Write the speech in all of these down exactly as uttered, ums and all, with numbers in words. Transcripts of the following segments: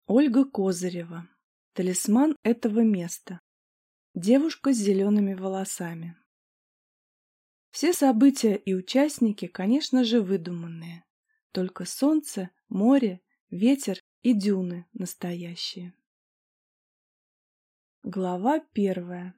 Ольга Козырева. Талисман этого места. Девушка с зелеными волосами. Все события и участники, конечно же, выдуманные. Только солнце, море, ветер и дюны настоящие. Глава первая.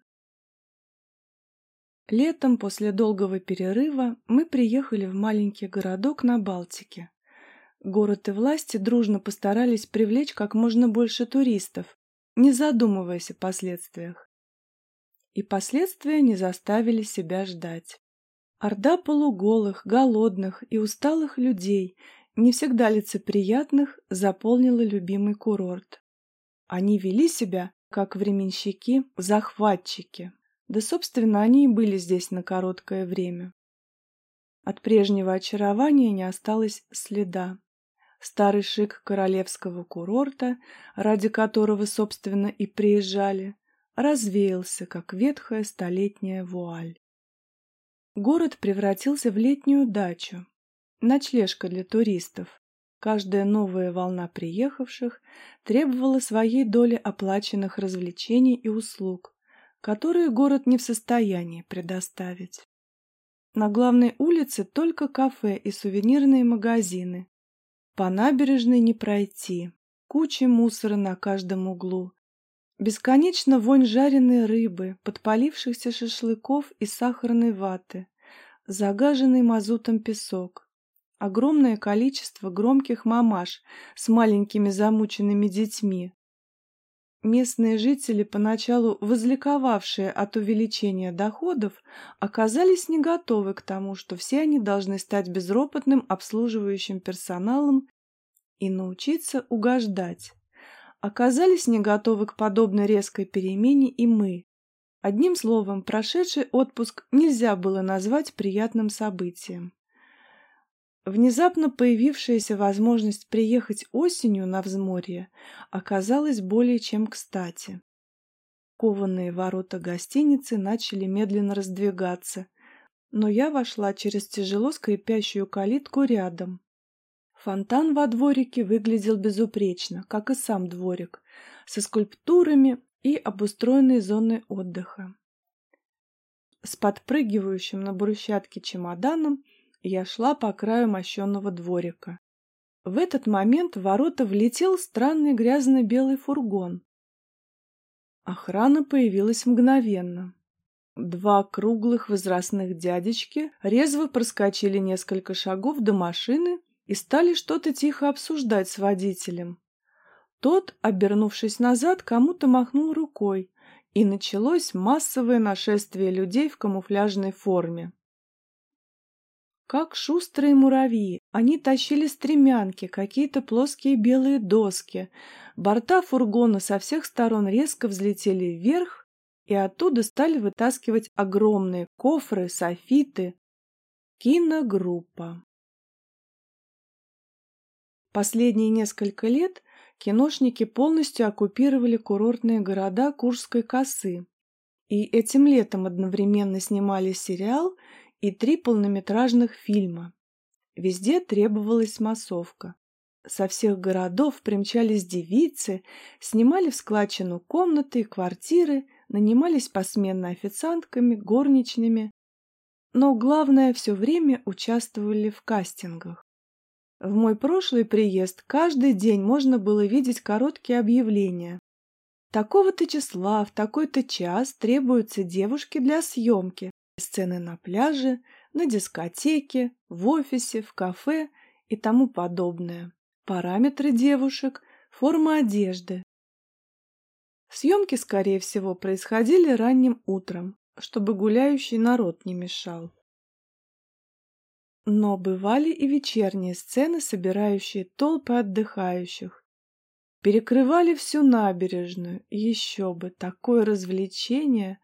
Летом после долгого перерыва мы приехали в маленький городок на Балтике. Город и власти дружно постарались привлечь как можно больше туристов, не задумываясь о последствиях. И последствия не заставили себя ждать. Орда полуголых, голодных и усталых людей, не всегда лицеприятных, заполнила любимый курорт. Они вели себя, как временщики, захватчики. Да, собственно, они и были здесь на короткое время. От прежнего очарования не осталось следа. Старый шик королевского курорта, ради которого, собственно, и приезжали, развеялся, как ветхая столетняя вуаль. Город превратился в летнюю дачу, ночлежка для туристов. Каждая новая волна приехавших требовала своей доли оплаченных развлечений и услуг, которые город не в состоянии предоставить. На главной улице только кафе и сувенирные магазины. По набережной не пройти, куча мусора на каждом углу. Бесконечно вонь жареной рыбы, подпалившихся шашлыков и сахарной ваты, загаженный мазутом песок. Огромное количество громких мамаш с маленькими замученными детьми. Местные жители, поначалу возликовавшие от увеличения доходов, оказались не готовы к тому, что все они должны стать безропотным обслуживающим персоналом и научиться угождать. Оказались не готовы к подобной резкой перемене и мы. Одним словом, прошедший отпуск нельзя было назвать приятным событием. Внезапно появившаяся возможность приехать осенью на взморье оказалась более чем кстати. Кованые ворота гостиницы начали медленно раздвигаться, но я вошла через тяжело скрипящую калитку рядом. Фонтан во дворике выглядел безупречно, как и сам дворик, со скульптурами и обустроенной зоной отдыха. С подпрыгивающим на брусчатке чемоданом я шла по краю мощенного дворика. В этот момент в ворота влетел странный грязно-белый фургон. Охрана появилась мгновенно. Два круглых возрастных дядечки резво проскочили несколько шагов до машины и стали что-то тихо обсуждать с водителем. Тот, обернувшись назад, кому-то махнул рукой, и началось массовое нашествие людей в камуфляжной форме. Как шустрые муравьи, они тащили стремянки, какие-то плоские белые доски. Борта фургона со всех сторон резко взлетели вверх, и оттуда стали вытаскивать огромные кофры, софиты. Киногруппа. Последние несколько лет киношники полностью оккупировали курортные города Куршской косы. И этим летом одновременно снимали сериал и три полнометражных фильма. Везде требовалась массовка. Со всех городов примчались девицы, снимали в складчину комнаты и квартиры, нанимались посменно официантками, горничными. Но главное, все время участвовали в кастингах. В мой прошлый приезд каждый день можно было видеть короткие объявления. Такого-то числа, в такой-то час требуются девушки для съемки. Сцены на пляже, на дискотеке, в офисе, в кафе и тому подобное. Параметры девушек, форма одежды. Съемки, скорее всего, происходили ранним утром, чтобы гуляющий народ не мешал. Но бывали и вечерние сцены, собирающие толпы отдыхающих. Перекрывали всю набережную, еще бы, такое развлечение.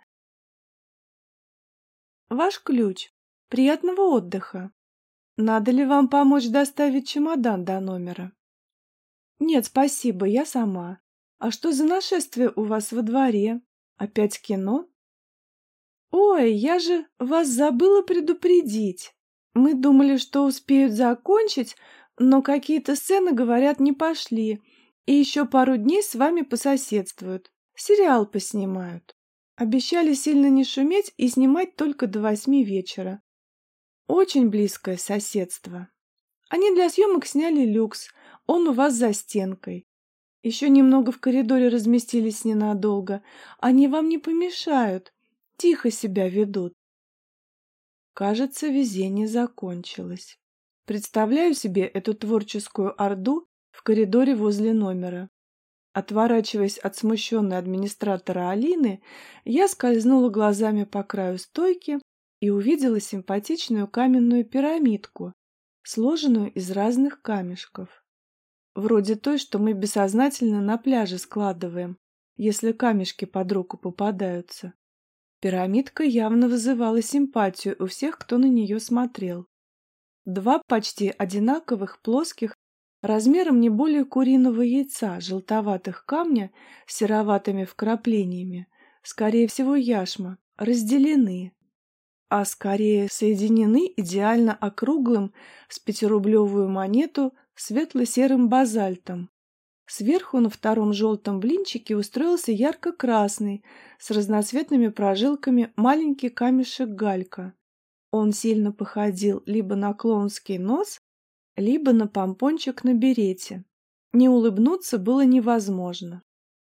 Ваш ключ. Приятного отдыха. Надо ли вам помочь доставить чемодан до номера? Нет, спасибо, я сама. А что за нашествие у вас во дворе? Опять кино? Ой, я же вас забыла предупредить. Мы думали, что успеют закончить, но какие-то сцены, говорят, не пошли. И еще пару дней с вами пососедствуют, сериал поснимают. Обещали сильно не шуметь и снимать только до восьми вечера. Очень близкое соседство. Они для съемок сняли люкс, он у вас за стенкой. Еще немного в коридоре разместились ненадолго. Они вам не помешают, тихо себя ведут. Кажется, везение закончилось. Представляю себе эту творческую орду в коридоре возле номера. Отворачиваясь от смущенной администратора Алины, я скользнула глазами по краю стойки и увидела симпатичную каменную пирамидку, сложенную из разных камешков. Вроде той, что мы бессознательно на пляже складываем, если камешки под руку попадаются. Пирамидка явно вызывала симпатию у всех, кто на нее смотрел. Два почти одинаковых плоских, размером не более куриного яйца, желтоватых камня с сероватыми вкраплениями, скорее всего яшма, разделены, а скорее соединены идеально округлым с пятирублевую монету светло-серым базальтом. Сверху на втором желтом блинчике устроился ярко-красный с разноцветными прожилками маленький камешек галька. Он сильно походил либо на клоунский нос, либо на помпончик на берете. Не улыбнуться было невозможно.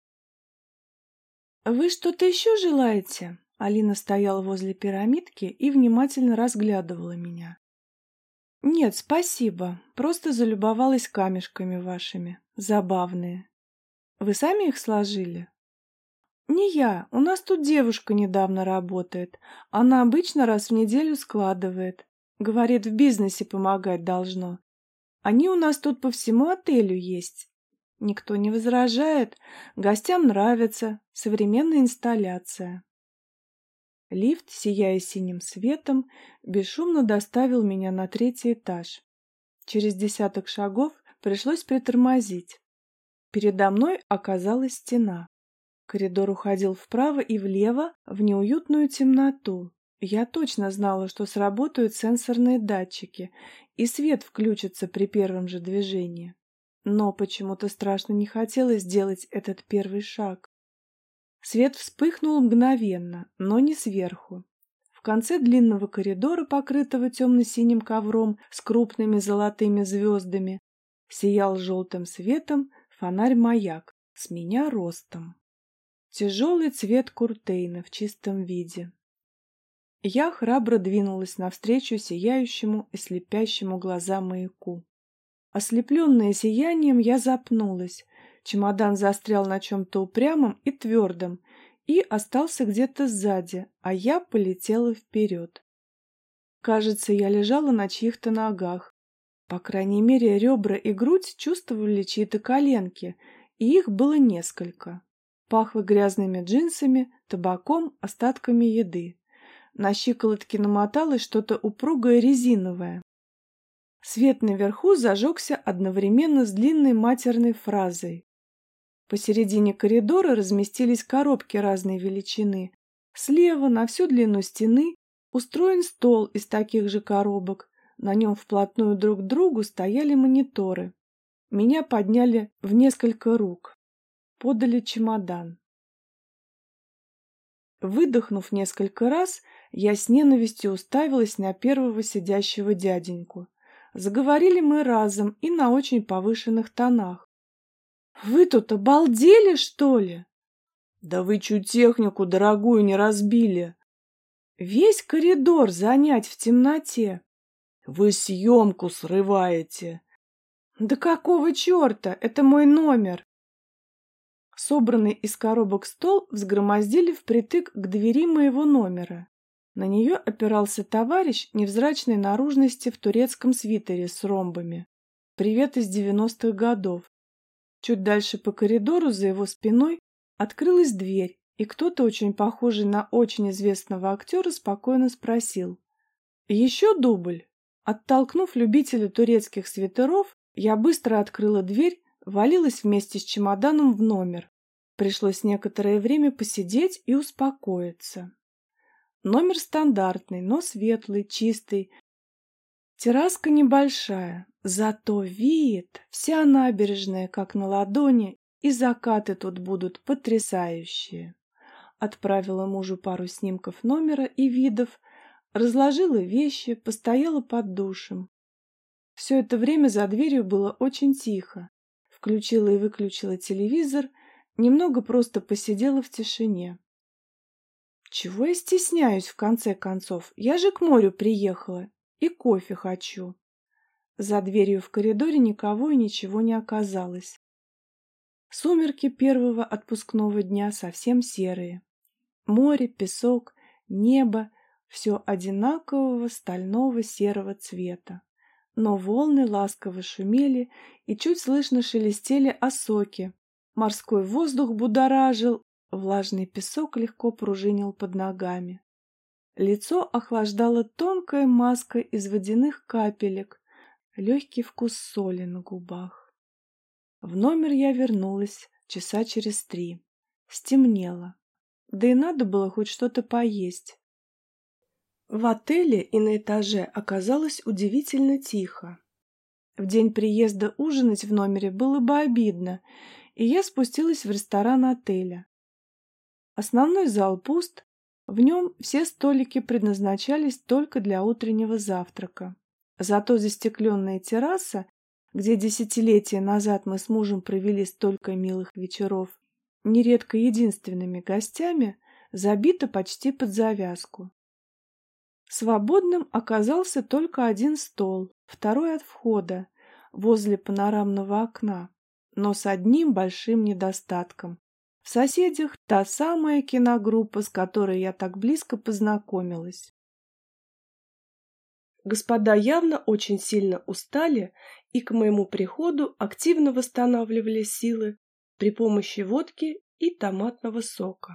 «Вы что-то еще желаете?» Алина стояла возле пирамидки и внимательно разглядывала меня. «Нет, спасибо. Просто залюбовалась камешками вашими. Забавные. Вы сами их сложили?» «Не я. У нас тут девушка недавно работает. Она обычно раз в неделю складывает. Говорит, в бизнесе помогать должно. Они у нас тут по всему отелю есть. Никто не возражает. Гостям нравится. Современная инсталляция». Лифт, сияя синим светом, бесшумно доставил меня на третий этаж. Через десяток шагов пришлось притормозить. Передо мной оказалась стена. Коридор уходил вправо и влево в неуютную темноту. Я точно знала, что сработают сенсорные датчики, и свет включится при первом же движении. Но почему-то страшно не хотелось сделать этот первый шаг. Свет вспыхнул мгновенно, но не сверху. В конце длинного коридора, покрытого темно-синим ковром с крупными золотыми звездами, сиял желтым светом фонарь-маяк с меня ростом. Тяжелый цвет куртейна в чистом виде. Я храбро двинулась навстречу сияющему и слепящему глаза маяку. Ослепленная сиянием, я запнулась. Чемодан застрял на чем-то упрямом и твердом и остался где-то сзади, а я полетела вперед. Кажется, я лежала на чьих-то ногах. По крайней мере, ребра и грудь чувствовали чьи-то коленки, и их было несколько. Пахло грязными джинсами, табаком, остатками еды. На щиколотке намоталось что-то упругое резиновое. Свет наверху зажегся одновременно с длинной матерной фразой. Посередине коридора разместились коробки разной величины. Слева, на всю длину стены, устроен стол из таких же коробок. На нем вплотную друг к другу стояли мониторы. Меня подняли в несколько рук. Подали чемодан. Выдохнув несколько раз, я с ненавистью уставилась на первого сидящего дяденьку. Заговорили мы разом и на очень повышенных тонах. «Вы тут обалдели, что ли?» «Да вы чуть технику дорогую не разбили!» «Весь коридор занять в темноте!» «Вы съемку срываете!» «Да какого черта? Это мой номер!» Собранный из коробок стол взгромоздили впритык к двери моего номера. На нее опирался товарищ невзрачной наружности в турецком свитере с ромбами. Привет из девяностых годов. Чуть дальше по коридору за его спиной открылась дверь, и кто-то, очень похожий на очень известного актера, спокойно спросил: «Еще дубль?» Оттолкнув любителя турецких свитеров, я быстро открыла дверь, валилась вместе с чемоданом в номер. Пришлось некоторое время посидеть и успокоиться. Номер стандартный, но светлый, чистый. Терраска небольшая, зато вид, вся набережная как на ладони, И закаты тут будут потрясающие. Отправила мужу пару снимков номера и видов, разложила вещи, постояла под душем. Все это время за дверью было очень тихо. Включила и выключила телевизор, немного просто посидела в тишине. Чего я стесняюсь, в конце концов? Я же к морю приехала и кофе хочу. За дверью в коридоре никого и ничего не оказалось. Сумерки первого отпускного дня совсем серые. Море, песок, небо — все одинакового стального серого цвета. Но волны ласково шумели и чуть слышно шелестели осоки. Морской воздух будоражил, влажный песок легко пружинил под ногами. Лицо охлаждала тонкая маска из водяных капелек, легкий вкус соли на губах. В номер я вернулась часа через три. Стемнело. Да и надо было хоть что-то поесть. В отеле и на этаже оказалось удивительно тихо. В день приезда ужинать в номере было бы обидно, и я спустилась в ресторан отеля. Основной зал пуст, в нем все столики предназначались только для утреннего завтрака. Зато застекленная терраса, где десятилетия назад мы с мужем провели столько милых вечеров, нередко единственными гостями, забита почти под завязку. Свободным оказался только один стол, второй от входа, возле панорамного окна, но с одним большим недостатком. В соседях та самая киногруппа, с которой я так близко познакомилась. Господа явно очень сильно устали и к моему приходу активно восстанавливали силы при помощи водки и томатного сока.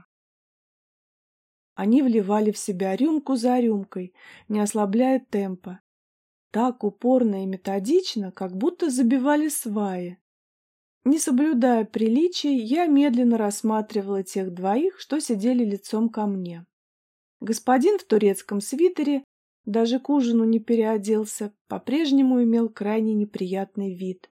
Они вливали в себя рюмку за рюмкой, не ослабляя темпа. Так упорно и методично, как будто забивали сваи. Не соблюдая приличий, я медленно рассматривала тех двоих, что сидели лицом ко мне. Господин в турецком свитере даже к ужину не переоделся, по-прежнему имел крайне неприятный вид.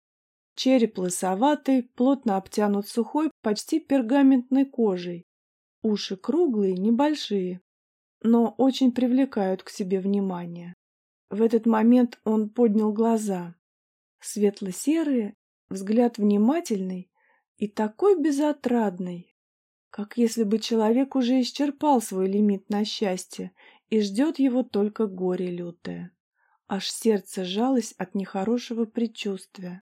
Череп лысоватый, плотно обтянут сухой, почти пергаментной кожей. Уши круглые, небольшие, но очень привлекают к себе внимание. В этот момент он поднял глаза. Светло-серые, взгляд внимательный и такой безотрадный, как если бы человек уже исчерпал свой лимит на счастье и ждет его только горе лютое. Аж сердце сжалось от нехорошего предчувствия.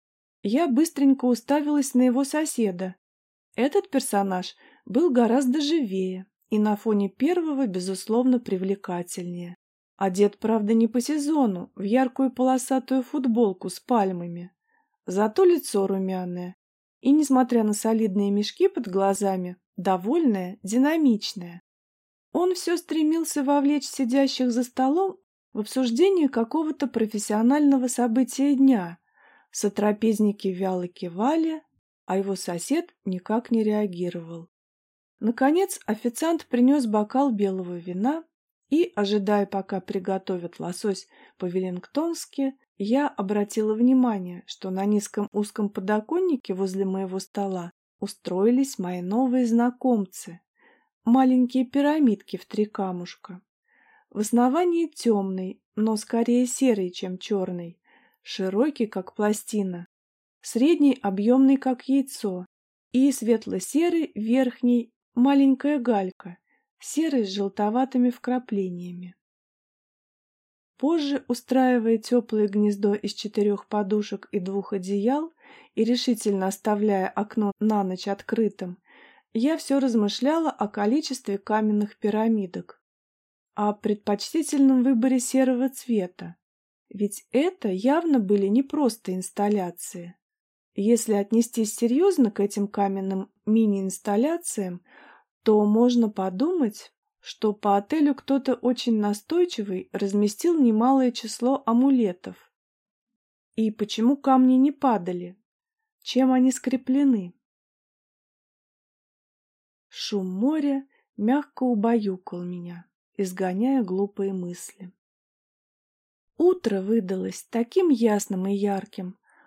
Я быстренько уставилась на его соседа. Этот персонаж был гораздо живее и на фоне первого, безусловно, привлекательнее. Одет, правда, не по сезону, в яркую полосатую футболку с пальмами. Зато лицо румяное. И, несмотря на солидные мешки под глазами, довольное, динамичное. Он все стремился вовлечь сидящих за столом в обсуждение какого-то профессионального события дня. Сотрапезники вяло кивали, а его сосед никак не реагировал. Наконец официант принес бокал белого вина, и, ожидая, пока приготовят лосось по-веллингтонски, я обратила внимание, что на низком узком подоконнике возле моего стола устроились мои новые знакомцы. Маленькие пирамидки в три камушка. В основании темный, но скорее серый, чем черный, широкий, как пластина, средний объемный, как яйцо, и светло-серый верхний, маленькая галька, серый с желтоватыми вкраплениями. Позже, устраивая теплое гнездо из четырех подушек и двух одеял и решительно оставляя окно на ночь открытым, я все размышляла о количестве каменных пирамидок, о предпочтительном выборе серого цвета, ведь это явно были не просто инсталляции. Если отнестись серьезно к этим каменным мини-инсталляциям, то можно подумать, что по отелю кто-то очень настойчивый разместил немалое число амулетов. И почему камни не падали? Чем они скреплены? Шум моря мягко убаюкал меня, изгоняя глупые мысли. Утро выдалось таким ясным и ярким,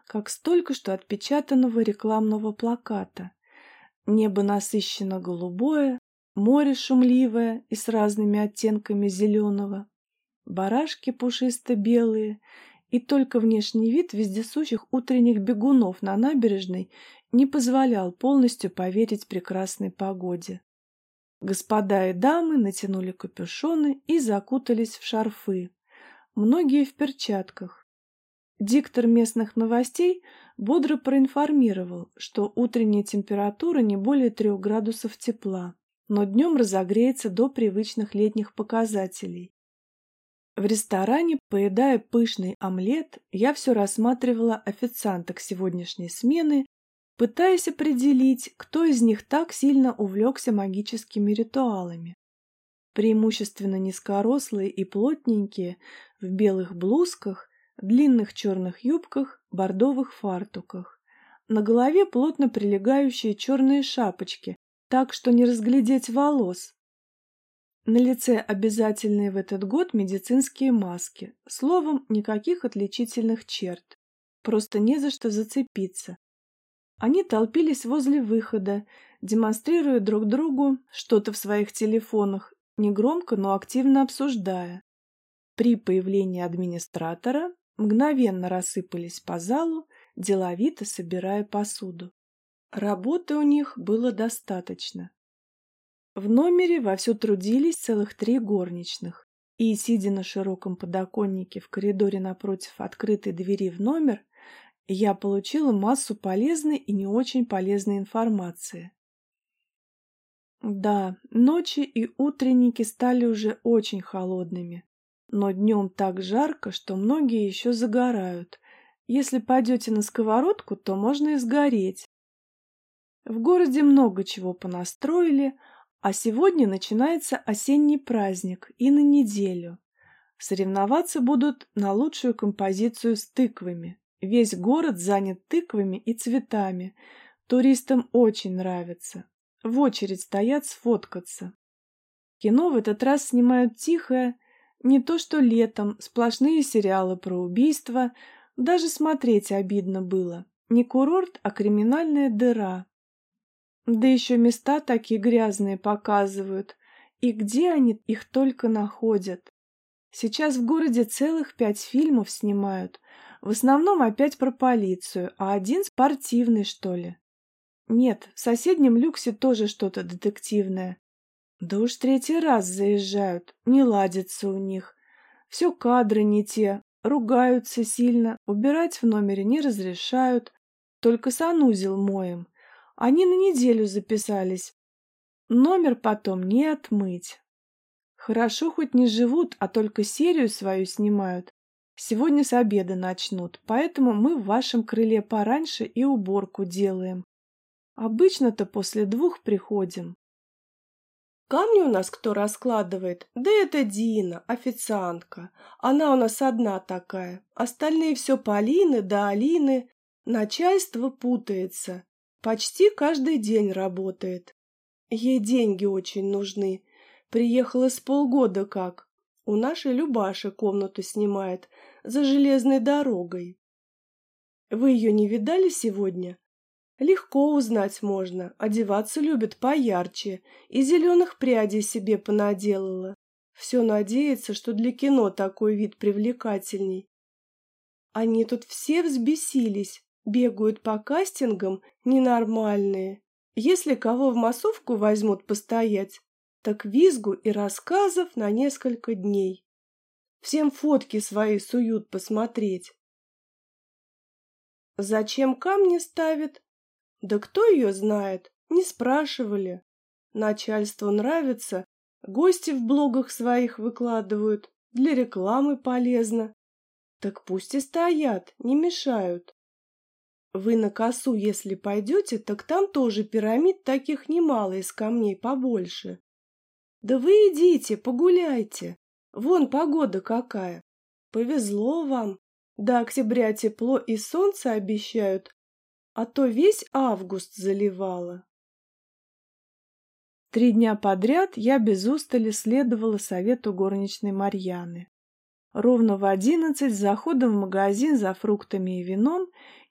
как с только что отпечатанного рекламного плаката. Небо насыщенно голубое, море шумливое и с разными оттенками зеленого, барашки пушисто-белые, и только внешний вид вездесущих утренних бегунов на набережной не позволял полностью поверить прекрасной погоде. Господа и дамы натянули капюшоны и закутались в шарфы, многие в перчатках. Диктор местных новостей бодро проинформировал, что утренняя температура не более трех градусов тепла, но днем разогреется до привычных летних показателей. В ресторане, поедая пышный омлет, я все рассматривала официанток сегодняшней смены, пытаясь определить, кто из них так сильно увлекся магическими ритуалами. Преимущественно низкорослые и плотненькие, в белых блузках, длинных черных юбках, бордовых фартуках. На голове плотно прилегающие черные шапочки, так что не разглядеть волос. На лице обязательные в этот год медицинские маски. Словом, никаких отличительных черт. Просто не за что зацепиться. Они толпились возле выхода, демонстрируя друг другу что-то в своих телефонах, негромко, но активно обсуждая. При появлении администратора мгновенно рассыпались по залу, деловито собирая посуду. Работы у них было достаточно. В номере вовсю трудились целых три горничных, и, сидя на широком подоконнике в коридоре напротив открытой двери в номер, я получила массу полезной и не очень полезной информации. Да, ночи и утренники стали уже очень холодными, но днем так жарко, что многие еще загорают. Если пойдете на сковородку, то можно и сгореть. В городе много чего понастроили, а сегодня начинается осенний праздник и на неделю. Соревноваться будут на лучшую композицию с тыквами. Весь город занят тыквами и цветами. Туристам очень нравится. В очередь стоят сфоткаться. Кино в этот раз снимают тихое, не то что летом, сплошные сериалы про убийства. Даже смотреть обидно было. Не курорт, а криминальная дыра. Да еще места такие грязные показывают. И где они их только находят? Сейчас в городе целых пять фильмов снимают. В основном опять про полицию, а один спортивный, что ли. Нет, в соседнем люксе тоже что-то детективное. Да уж третий раз заезжают, не ладится у них. Все кадры не те, ругаются сильно, убирать в номере не разрешают, только санузел моем. Они на неделю записались. Номер потом не отмыть. Хорошо хоть не живут, а только серию свою снимают. Сегодня с обеда начнут, поэтому мы в вашем крыле пораньше и уборку делаем. Обычно-то после двух приходим. Камни у нас кто раскладывает? Да это Дина, официантка. Она у нас одна такая. Остальные все Полины да Алины. Начальство путается. Почти каждый день работает. Ей деньги очень нужны. Приехала с полгода как. У нашей Любаши комнату снимает за железной дорогой. Вы ее не видали сегодня? Легко узнать можно. Одеваться любит поярче. И зеленых прядей себе понаделала. Все надеется, что для кино такой вид привлекательней. Они тут все взбесились. Бегают по кастингам ненормальные. Если кого в массовку возьмут постоять, так визгу и рассказов на несколько дней. Всем фотки свои суют посмотреть. Зачем камни ставят? Да кто ее знает, не спрашивали. Начальству нравится, гости в блогах своих выкладывают, для рекламы полезно. Так пусть и стоят, не мешают. Вы на косу, если пойдете, так там тоже пирамид таких немало из камней побольше. Да вы идите, погуляйте. Вон погода какая. Повезло вам. До октября тепло и солнце обещают, а то весь август заливало. Три дня подряд я без устали следовала совету горничной Марьяны. Ровно в одиннадцать с заходом в магазин за фруктами и вином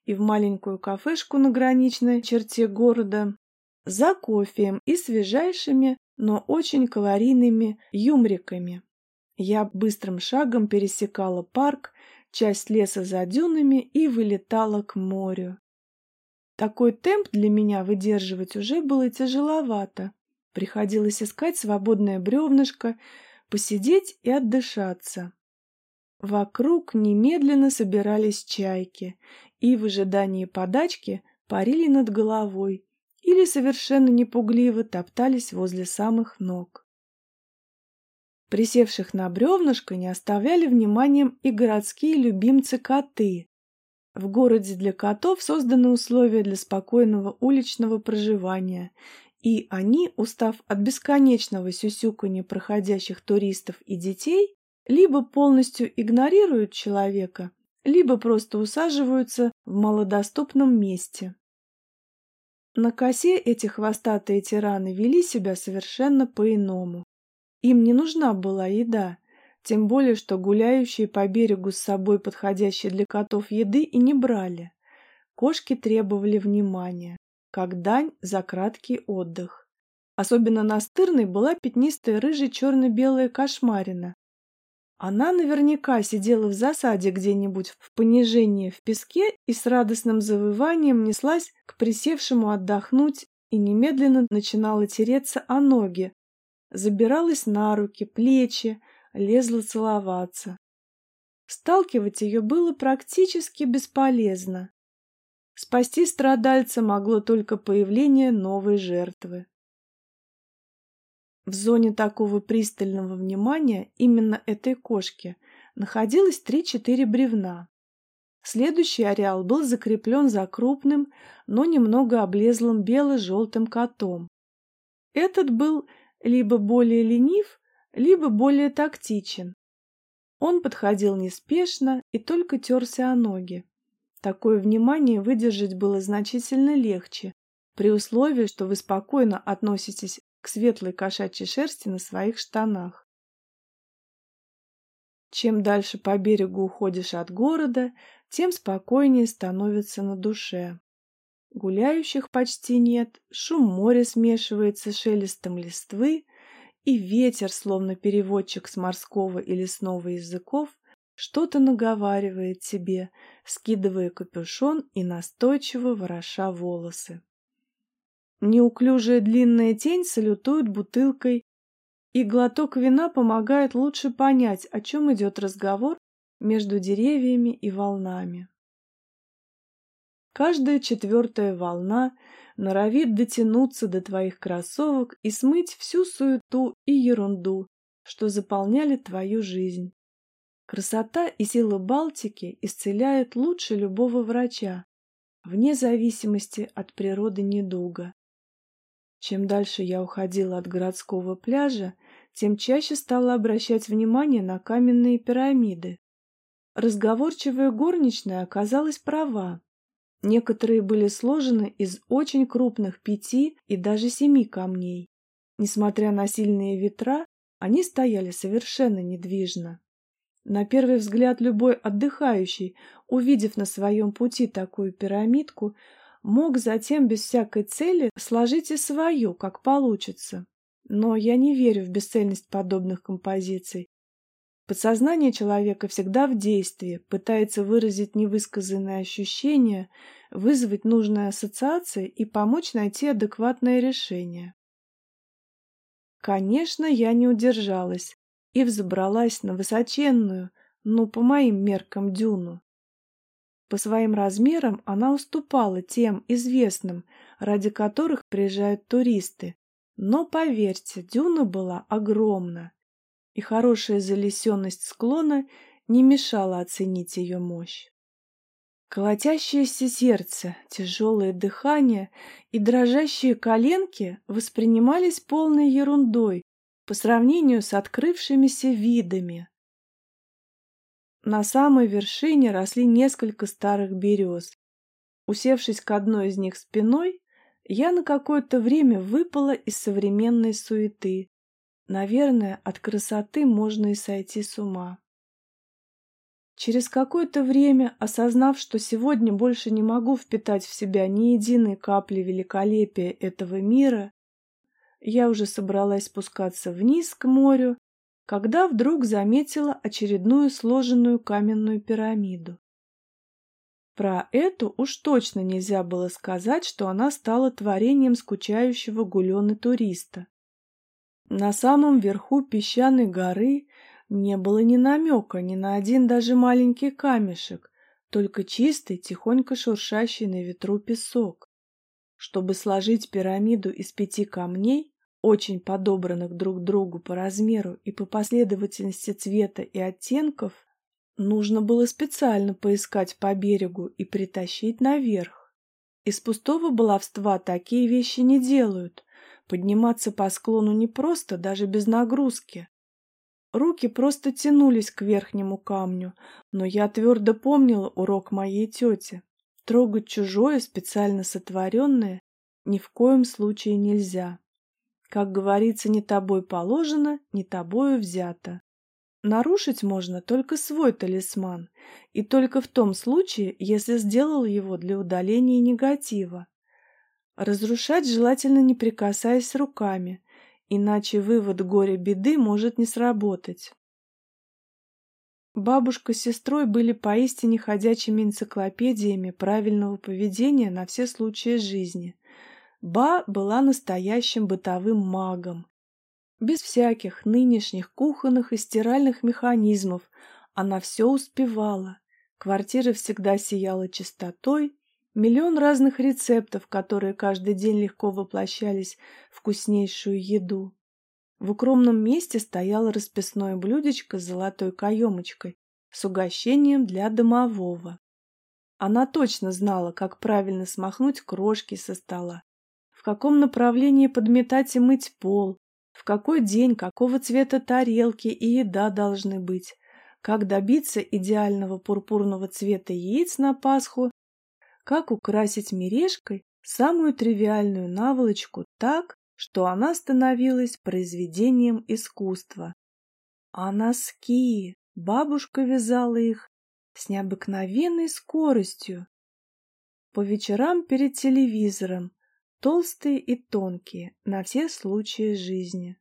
и в маленькую кафешку на граничной черте города за кофеем и свежайшими, но очень калорийными юмриками. Я быстрым шагом пересекала парк, часть леса за дюнами и вылетала к морю. Такой темп для меня выдерживать уже было тяжеловато. Приходилось искать свободное бревнышко, посидеть и отдышаться. Вокруг немедленно собирались чайки и в ожидании подачки парили над головой или совершенно непугливо топтались возле самых ног. Присевших на бревнышко не оставляли вниманием и городские любимцы-коты. В городе для котов созданы условия для спокойного уличного проживания, и они, устав от бесконечного сюсюканья проходящих туристов и детей, либо полностью игнорируют человека, либо просто усаживаются в малодоступном месте. На косе эти хвостатые тираны вели себя совершенно по-иному. Им не нужна была еда, тем более, что гуляющие по берегу с собой подходящей для котов еды и не брали. Кошки требовали внимания, как дань за краткий отдых. Особенно настырной была пятнистая рыжая черно-белая кошмарина. Она наверняка сидела в засаде где-нибудь в понижении в песке и с радостным завыванием неслась к присевшему отдохнуть и немедленно начинала тереться о ноги, забиралась на руки, плечи, лезла целоваться. Сталкивать ее было практически бесполезно. Спасти страдальца могло только появление новой жертвы. В зоне такого пристального внимания именно этой кошки находилось три-четыре бревна. Следующий ареал был закреплен за крупным, но немного облезлым бело-желтым котом. Этот был либо более ленив, либо более тактичен. Он подходил неспешно и только терся о ноги. Такое внимание выдержать было значительно легче, при условии, что вы спокойно относитесь к светлой кошачьей шерсти на своих штанах. Чем дальше по берегу уходишь от города, тем спокойнее становится на душе. Гуляющих почти нет, шум моря смешивается с шелестом листвы, и ветер, словно переводчик с морского и лесного языков, что-то наговаривает тебе, скидывая капюшон и настойчиво вороша волосы. Неуклюжая длинная тень салютует бутылкой, и глоток вина помогает лучше понять, о чем идет разговор между деревьями и волнами. Каждая четвертая волна норовит дотянуться до твоих кроссовок и смыть всю суету и ерунду, что заполняли твою жизнь. Красота и сила Балтики исцеляют лучше любого врача, вне зависимости от природы недуга. Чем дальше я уходила от городского пляжа, тем чаще стала обращать внимание на каменные пирамиды. Разговорчивая горничная оказалась права. Некоторые были сложены из очень крупных пяти и даже семи камней. Несмотря на сильные ветра, они стояли совершенно недвижно. На первый взгляд любой отдыхающий, увидев на своем пути такую пирамидку, мог затем без всякой цели сложить и свою, как получится. Но я не верю в бесцельность подобных композиций. Подсознание человека всегда в действии, пытается выразить невысказанные ощущения, вызвать нужные ассоциации и помочь найти адекватное решение. Конечно, я не удержалась и взобралась на высоченную, ну, по моим меркам, дюну. По своим размерам она уступала тем известным, ради которых приезжают туристы, но, поверьте, дюна была огромна, и хорошая залесенность склона не мешала оценить ее мощь. Колотящееся сердце, тяжелое дыхание и дрожащие коленки воспринимались полной ерундой по сравнению с открывшимися видами. На самой вершине росли несколько старых берез. Усевшись к одной из них спиной, я на какое-то время выпала из современной суеты. Наверное, от красоты можно и сойти с ума. Через какое-то время, осознав, что сегодня больше не могу впитать в себя ни единой капли великолепия этого мира, я уже собралась спускаться вниз к морю, когда вдруг заметила очередную сложенную каменную пирамиду. Про эту уж точно нельзя было сказать, что она стала творением скучающего гулены-туриста. На самом верху песчаной горы не было ни намека ни на один даже маленький камешек, только чистый, тихонько шуршащий на ветру песок. Чтобы сложить пирамиду из пяти камней, очень подобранных друг к другу по размеру и по последовательности цвета и оттенков, нужно было специально поискать по берегу и притащить наверх. Из пустого баловства такие вещи не делают. Подниматься по склону непросто, даже без нагрузки. Руки просто тянулись к верхнему камню, но я твердо помнила урок моей тети. Трогать чужое, специально сотворенное, ни в коем случае нельзя. Как говорится, не тобой положено, не тобою взято. Нарушить можно только свой талисман, и только в том случае, если сделал его для удаления негатива. Разрушать желательно не прикасаясь руками, иначе вывод горя-беды может не сработать. Бабушка с сестрой были поистине ходячими энциклопедиями правильного поведения на все случаи жизни. Ба была настоящим бытовым магом. Без всяких нынешних кухонных и стиральных механизмов она все успевала. Квартира всегда сияла чистотой, миллион разных рецептов, которые каждый день легко воплощались в вкуснейшую еду. В укромном месте стояло расписное блюдечко с золотой каемочкой с угощением для домового. Она точно знала, как правильно смахнуть крошки со стола, в каком направлении подметать и мыть пол, в какой день, какого цвета тарелки и еда должны быть, как добиться идеального пурпурного цвета яиц на Пасху, как украсить мережкой самую тривиальную наволочку так, что она становилась произведением искусства. А носки, бабушка вязала их с необыкновенной скоростью. По вечерам перед телевизором, толстые и тонкие, на все случаи жизни.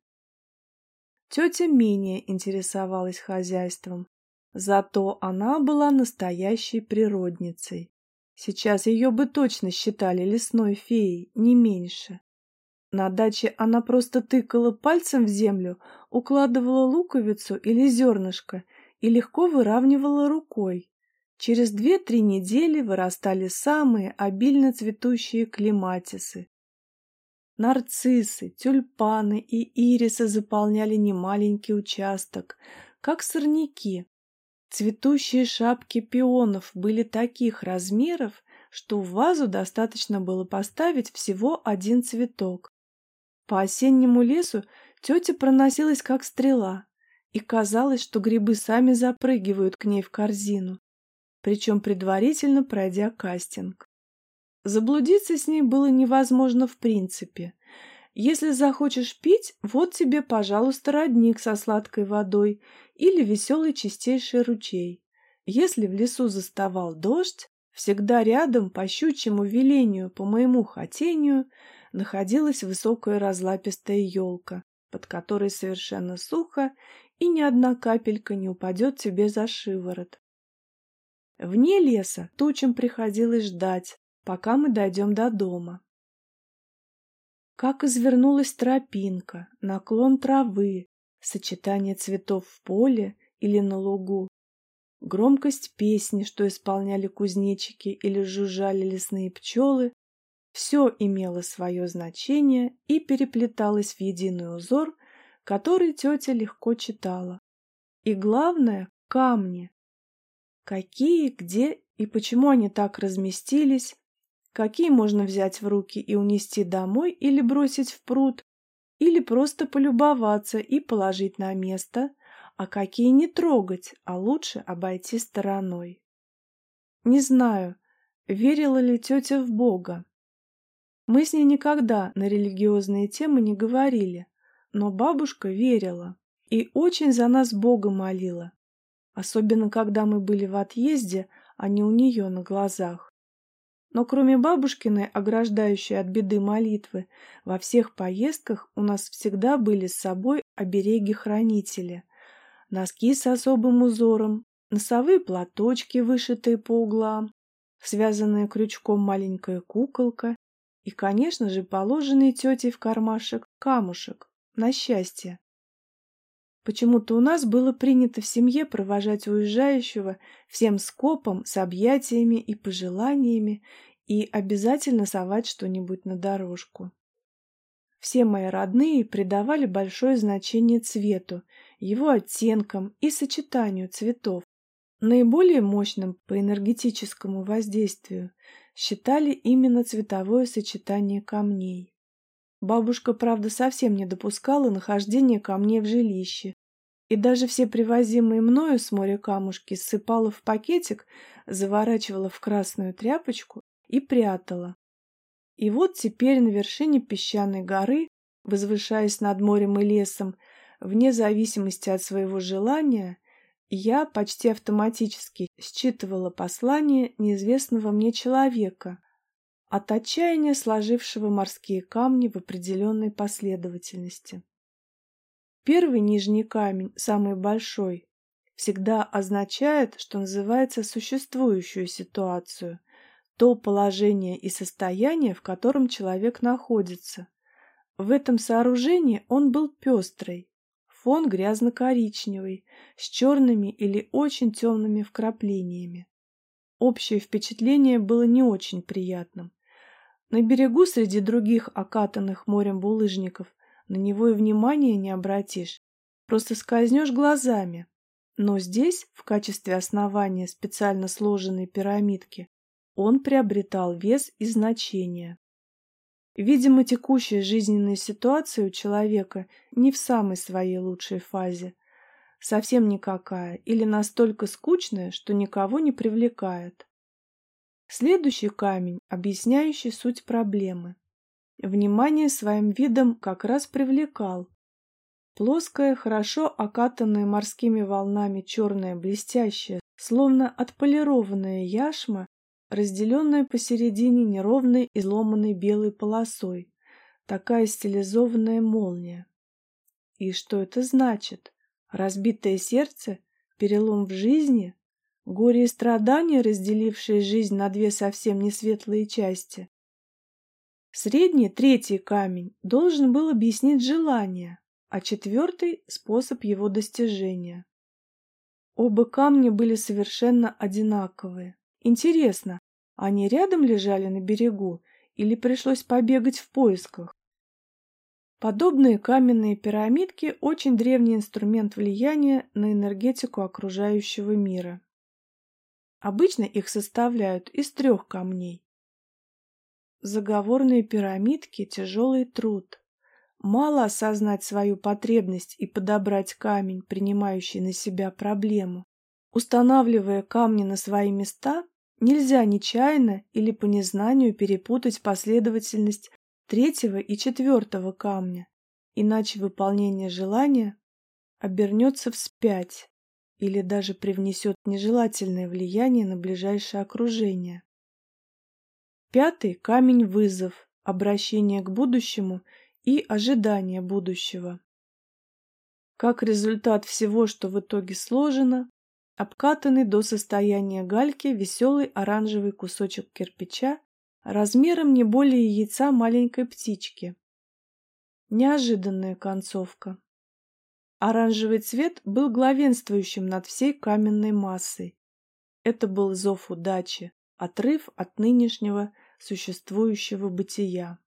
Тетя менее интересовалась хозяйством, зато она была настоящей природницей. Сейчас ее бы точно считали лесной феей, не меньше. На даче она просто тыкала пальцем в землю, укладывала луковицу или зернышко и легко выравнивала рукой. Через две-три недели вырастали самые обильно цветущие клематисы. Нарциссы, тюльпаны и ирисы заполняли немаленький участок, как сорняки. Цветущие шапки пионов были таких размеров, что в вазу достаточно было поставить всего один цветок. По осеннему лесу тетя проносилась как стрела, и казалось, что грибы сами запрыгивают к ней в корзину, причем предварительно пройдя кастинг. Заблудиться с ней было невозможно в принципе. Если захочешь пить, вот тебе, пожалуйста, родник со сладкой водой или веселый чистейший ручей. Если в лесу заставал дождь, всегда рядом, по щучьему велению, по моему хотению, находилась высокая разлапистая елка, под которой совершенно сухо и ни одна капелька не упадет тебе за шиворот. Вне леса тучам приходилось ждать, пока мы дойдем до дома. Как извернулась тропинка, наклон травы, сочетание цветов в поле или на лугу, громкость песни, что исполняли кузнечики или жужжали лесные пчелы, все имело свое значение и переплеталось в единый узор, который тетя легко читала. И главное — камни. Какие, где и почему они так разместились, какие можно взять в руки и унести домой или бросить в пруд, или просто полюбоваться и положить на место, а какие не трогать, а лучше обойти стороной. Не знаю, верила ли тетя в Бога. Мы с ней никогда на религиозные темы не говорили, но бабушка верила и очень за нас Бога молила. особенно когда мы были в отъезде, а не у нее на глазах. Но кроме бабушкиной, ограждающей от беды молитвы, во всех поездках у нас всегда были с собой обереги-хранители. Носки с особым узором, носовые платочки, вышитые по углам, связанная крючком маленькая куколка и, конечно же, положенный тетей в кармашек камушек на счастье. Почему-то у нас было принято в семье провожать уезжающего всем скопом с объятиями и пожеланиями и обязательно совать что-нибудь на дорожку. Все мои родные придавали большое значение цвету, его оттенкам и сочетанию цветов. Наиболее мощным по энергетическому воздействию считали именно цветовое сочетание камней. Бабушка, правда, совсем не допускала нахождения камней в жилище, и даже все привозимые мною с моря камушки ссыпала в пакетик, заворачивала в красную тряпочку и прятала. И вот теперь на вершине песчаной горы, возвышаясь над морем и лесом, вне зависимости от своего желания, я почти автоматически считывала послание неизвестного мне человека, от отчаяния сложившего морские камни в определенной последовательности. Первый нижний камень, самый большой, всегда означает, что называется, существующую ситуацию, то положение и состояние, в котором человек находится. В этом сооружении он был пестрый, фон грязно-коричневый, с черными или очень темными вкраплениями. Общее впечатление было не очень приятным. На берегу среди других окатанных морем булыжников на него и внимания не обратишь, просто скользнешь глазами. Но здесь, в качестве основания специально сложенной пирамидки, он приобретал вес и значение. Видимо, текущая жизненная ситуация у человека не в самой своей лучшей фазе, совсем никакая или настолько скучная, что никого не привлекает. Следующий камень, объясняющий суть проблемы. Внимание своим видом как раз привлекал. Плоская, хорошо окатанная морскими волнами черная блестящая, словно отполированная яшма, разделенная посередине неровной изломанной белой полосой, такая стилизованная молния. И что это значит? Разбитое сердце? Перелом в жизни? Горе и страдания, разделившие жизнь на две совсем не светлые части? Средний, третий камень, должен был объяснить желание, а четвертый — способ его достижения. Оба камня были совершенно одинаковые. Интересно, они рядом лежали на берегу или пришлось побегать в поисках? Подобные каменные пирамидки – очень древний инструмент влияния на энергетику окружающего мира. Обычно их составляют из трех камней. Заговорные пирамидки – тяжелый труд. Мало осознать свою потребность и подобрать камень, принимающий на себя проблему. Устанавливая камни на свои места, нельзя нечаянно или по незнанию перепутать последовательность третьего и четвертого камня, иначе выполнение желания обернется вспять или даже привнесет нежелательное влияние на ближайшее окружение. Пятый камень — вызов, обращение к будущему и ожидание будущего. Как результат всего, что в итоге сложено, обкатанный до состояния гальки веселый оранжевый кусочек кирпича размером не более яйца маленькой птички. Неожиданная концовка. Оранжевый цвет был главенствующим над всей каменной массой. Это был зов удачи, отрыв от нынешнего существующего бытия.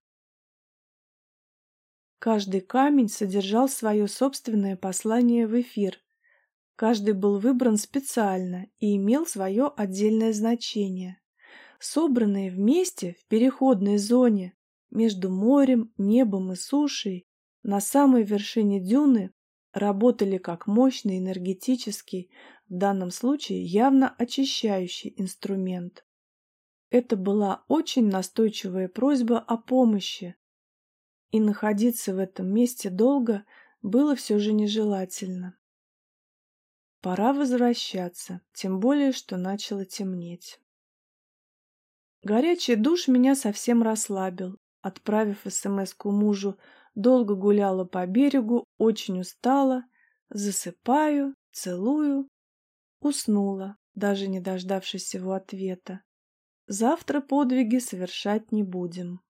Каждый камень содержал свое собственное послание в эфир. Каждый был выбран специально и имел свое отдельное значение. Собранные вместе в переходной зоне между морем, небом и сушей на самой вершине дюны работали как мощный энергетический, в данном случае явно очищающий инструмент. Это была очень настойчивая просьба о помощи, и находиться в этом месте долго было все же нежелательно. Пора возвращаться, тем более, что начало темнеть. Горячий душ меня совсем расслабил. Отправив эс эм эску мужу, долго гуляла по берегу, очень устала, засыпаю, целую, уснула, даже не дождавшись его ответа. Завтра подвиги совершать не будем.